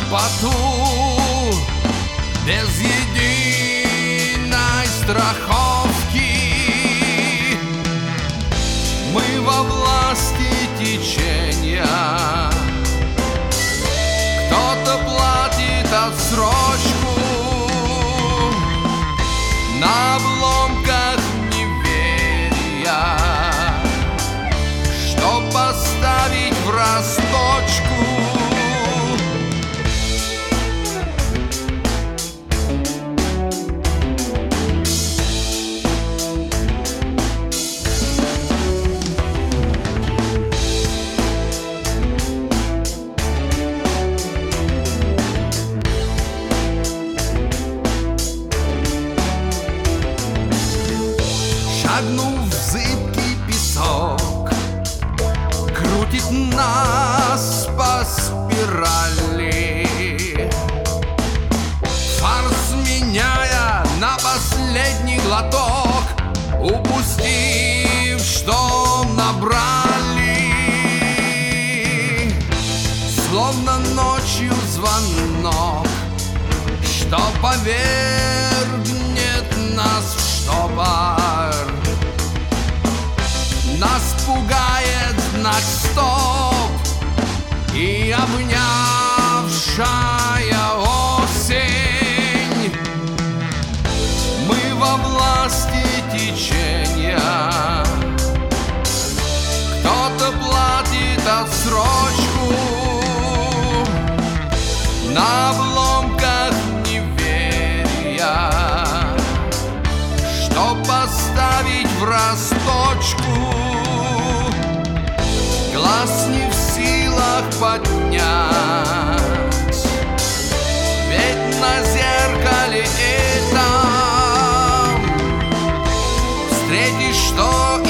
поту, без единой страховки. Мы во власти течения, кто-то платит отсрочку на обломках неверия, чтоб поставить в расточку. Шагнув в зыбкий песок, крутит нас по спирали, фарс меняя на последний глоток, упустив, что набрали. Словно ночью звонок, что повергнет нас в штопор. Нас пугает знак «Стоп» и обнявшая осень. Мы во власти течения, кто-то платит отсрочку на обломках неверия, чтоб поставить в расточку. Глаз не в силах поднять, ведь на зеркале и там встретишь, что